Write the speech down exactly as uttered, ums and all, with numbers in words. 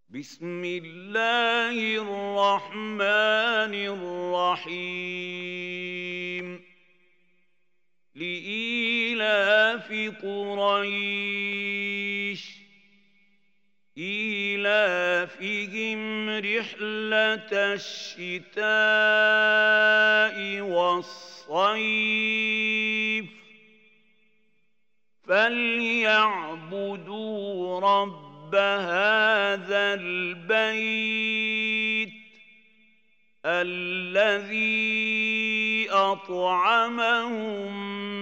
بسم الله الرحمن الرحيم لإيلاف قريش إيلافهم رحلة الشتاء والصيف فليعبدوا رب هذا البيت الذي أطعمهم